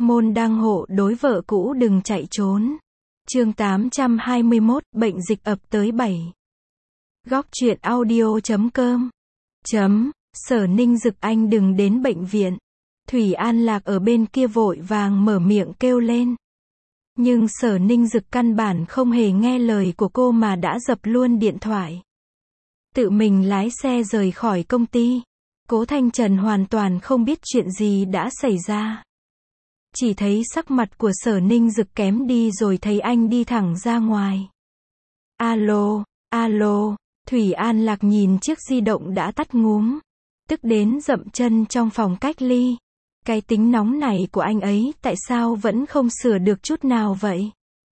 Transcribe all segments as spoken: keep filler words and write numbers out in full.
Môn đăng hộ đối vợ cũ đừng chạy trốn. Chương tám trăm hai mươi mốt, bệnh dịch ập tới bảy. Góc truyện audio chấm com. Chấm, Sở Ninh Dực anh đừng đến bệnh viện. Thủy An Lạc ở bên kia vội vàng mở miệng kêu lên. Nhưng Sở Ninh Dực căn bản không hề nghe lời của cô mà đã dập luôn điện thoại. Tự mình lái xe rời khỏi công ty. Cố Thanh Trần hoàn toàn không biết chuyện gì đã xảy ra. Chỉ thấy sắc mặt của Sở Ninh Dực kém đi rồi thấy anh đi thẳng ra ngoài. Alo, alo, Thủy An Lạc nhìn chiếc di động đã tắt ngúm. Tức đến dậm chân trong phòng cách ly. Cái tính nóng này của anh ấy tại sao vẫn không sửa được chút nào vậy?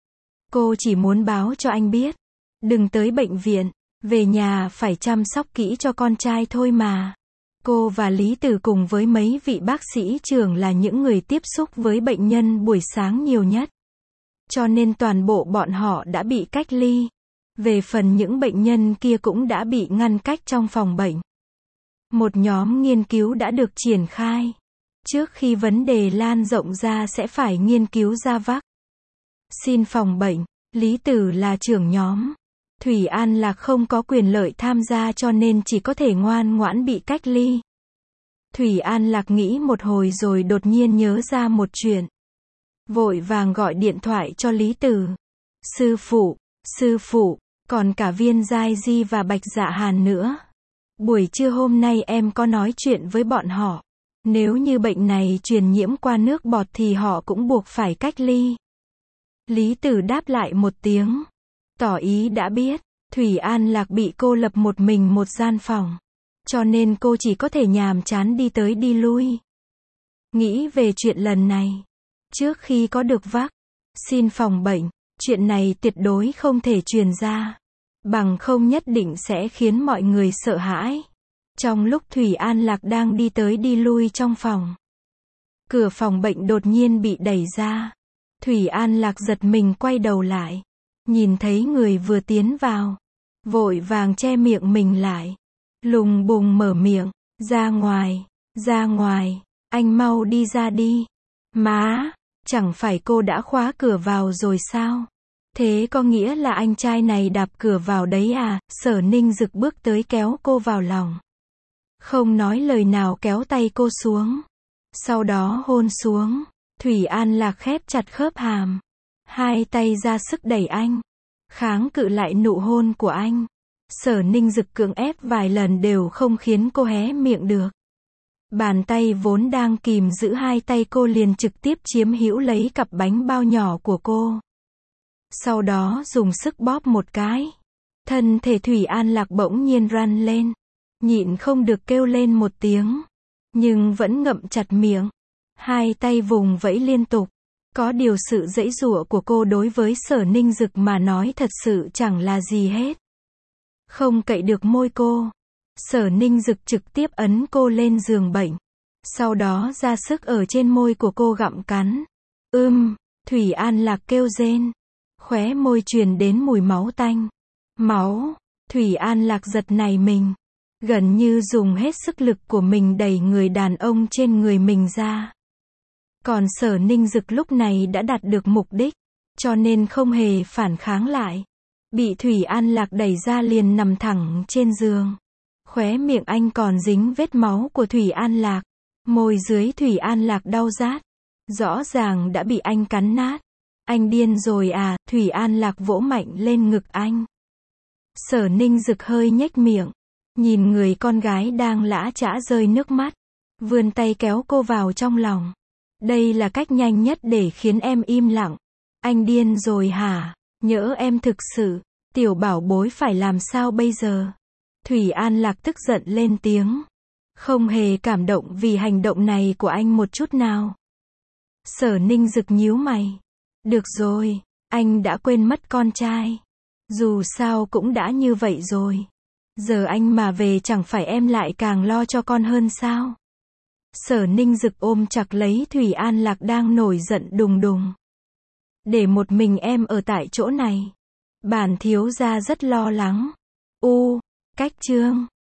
Cô chỉ muốn báo cho anh biết. Đừng tới bệnh viện, về nhà phải chăm sóc kỹ cho con trai thôi mà. Cô và Lý Tử cùng với mấy vị bác sĩ trưởng là những người tiếp xúc với bệnh nhân buổi sáng nhiều nhất. Cho nên toàn bộ bọn họ đã bị cách ly. Về phần những bệnh nhân kia cũng đã bị ngăn cách trong phòng bệnh. Một nhóm nghiên cứu đã được triển khai. Trước khi vấn đề lan rộng ra sẽ phải nghiên cứu ra vắc xin phòng bệnh. Lý Tử là trưởng nhóm. Thủy An Lạc không có quyền lợi tham gia cho nên chỉ có thể ngoan ngoãn bị cách ly. Thủy An Lạc nghĩ một hồi rồi đột nhiên nhớ ra một chuyện. Vội vàng gọi điện thoại cho Lý Tử. Sư phụ, sư phụ, còn cả Viên Giai Di và Bạch Dạ Hàn nữa. Buổi trưa hôm nay em có nói chuyện với bọn họ. Nếu như bệnh này truyền nhiễm qua nước bọt thì họ cũng buộc phải cách ly. Lý Tử đáp lại một tiếng. Tỏ ý đã biết. Thủy An Lạc bị cô lập một mình một gian phòng. Cho nên cô chỉ có thể nhàm chán đi tới đi lui. Nghĩ về chuyện lần này. Trước khi có được vắc xin phòng bệnh, chuyện này tuyệt đối không thể truyền ra. Bằng không nhất định sẽ khiến mọi người sợ hãi. Trong lúc Thủy An Lạc đang đi tới đi lui trong phòng. Cửa phòng bệnh đột nhiên bị đẩy ra. Thủy An Lạc giật mình quay đầu lại. Nhìn thấy người vừa tiến vào. Vội vàng che miệng mình lại. Lùng bùng mở miệng. Ra ngoài, ra ngoài, anh mau đi ra đi. Má, chẳng phải cô đã khóa cửa vào rồi sao? Thế có nghĩa là anh trai này đạp cửa vào đấy à? Sở Ninh Dực bước tới kéo cô vào lòng. Không nói lời nào kéo tay cô xuống. Sau đó hôn xuống. Thủy An Lạc khép chặt khớp hàm. Hai tay ra sức đẩy anh. Kháng cự lại nụ hôn của anh. Sở Ninh Dực cưỡng ép vài lần đều không khiến cô hé miệng được. Bàn tay vốn đang kìm giữ hai tay cô liền trực tiếp chiếm hữu lấy cặp bánh bao nhỏ của cô. Sau đó dùng sức bóp một cái. Thân thể Thủy An Lạc bỗng nhiên run lên. Nhịn không được kêu lên một tiếng. Nhưng vẫn ngậm chặt miệng. Hai tay vùng vẫy liên tục. Có điều sự giãy giụa của cô đối với Sở Ninh Dực mà nói thật sự chẳng là gì hết. Không cậy được môi cô. Sở Ninh Dực trực tiếp ấn cô lên giường bệnh. Sau đó ra sức ở trên môi của cô gặm cắn. Ưm, Thủy An Lạc kêu rên. Khóe môi truyền đến mùi máu tanh. Máu, Thủy An Lạc giật nảy mình. Gần như dùng hết sức lực của mình đẩy người đàn ông trên người mình ra. Còn Sở Ninh Dực lúc này đã đạt được mục đích. Cho nên không hề phản kháng lại. Bị Thủy An Lạc đẩy ra liền nằm thẳng trên giường. Khóe miệng anh còn dính vết máu của Thủy An Lạc. Môi dưới Thủy An Lạc đau rát. Rõ ràng đã bị anh cắn nát. Anh điên rồi à? Thủy An Lạc vỗ mạnh lên ngực anh. Sở Ninh Dực hơi nhếch miệng. Nhìn người con gái đang lã chã rơi nước mắt. Vươn tay kéo cô vào trong lòng. Đây là cách nhanh nhất để khiến em im lặng. Anh điên rồi hả? Nhỡ em thực sự. Tiểu bảo bối phải làm sao bây giờ? Thủy An Lạc tức giận lên tiếng. Không hề cảm động vì hành động này của anh một chút nào. Sở Ninh Dực nhíu mày. Được rồi, anh đã quên mất con trai. Dù sao cũng đã như vậy rồi. Giờ anh mà về chẳng phải em lại càng lo cho con hơn sao? Sở Ninh Dực ôm chặt lấy Thủy An Lạc đang nổi giận đùng đùng. Để một mình em ở tại chỗ này. Bản thiếu gia rất lo lắng. U, cách chương.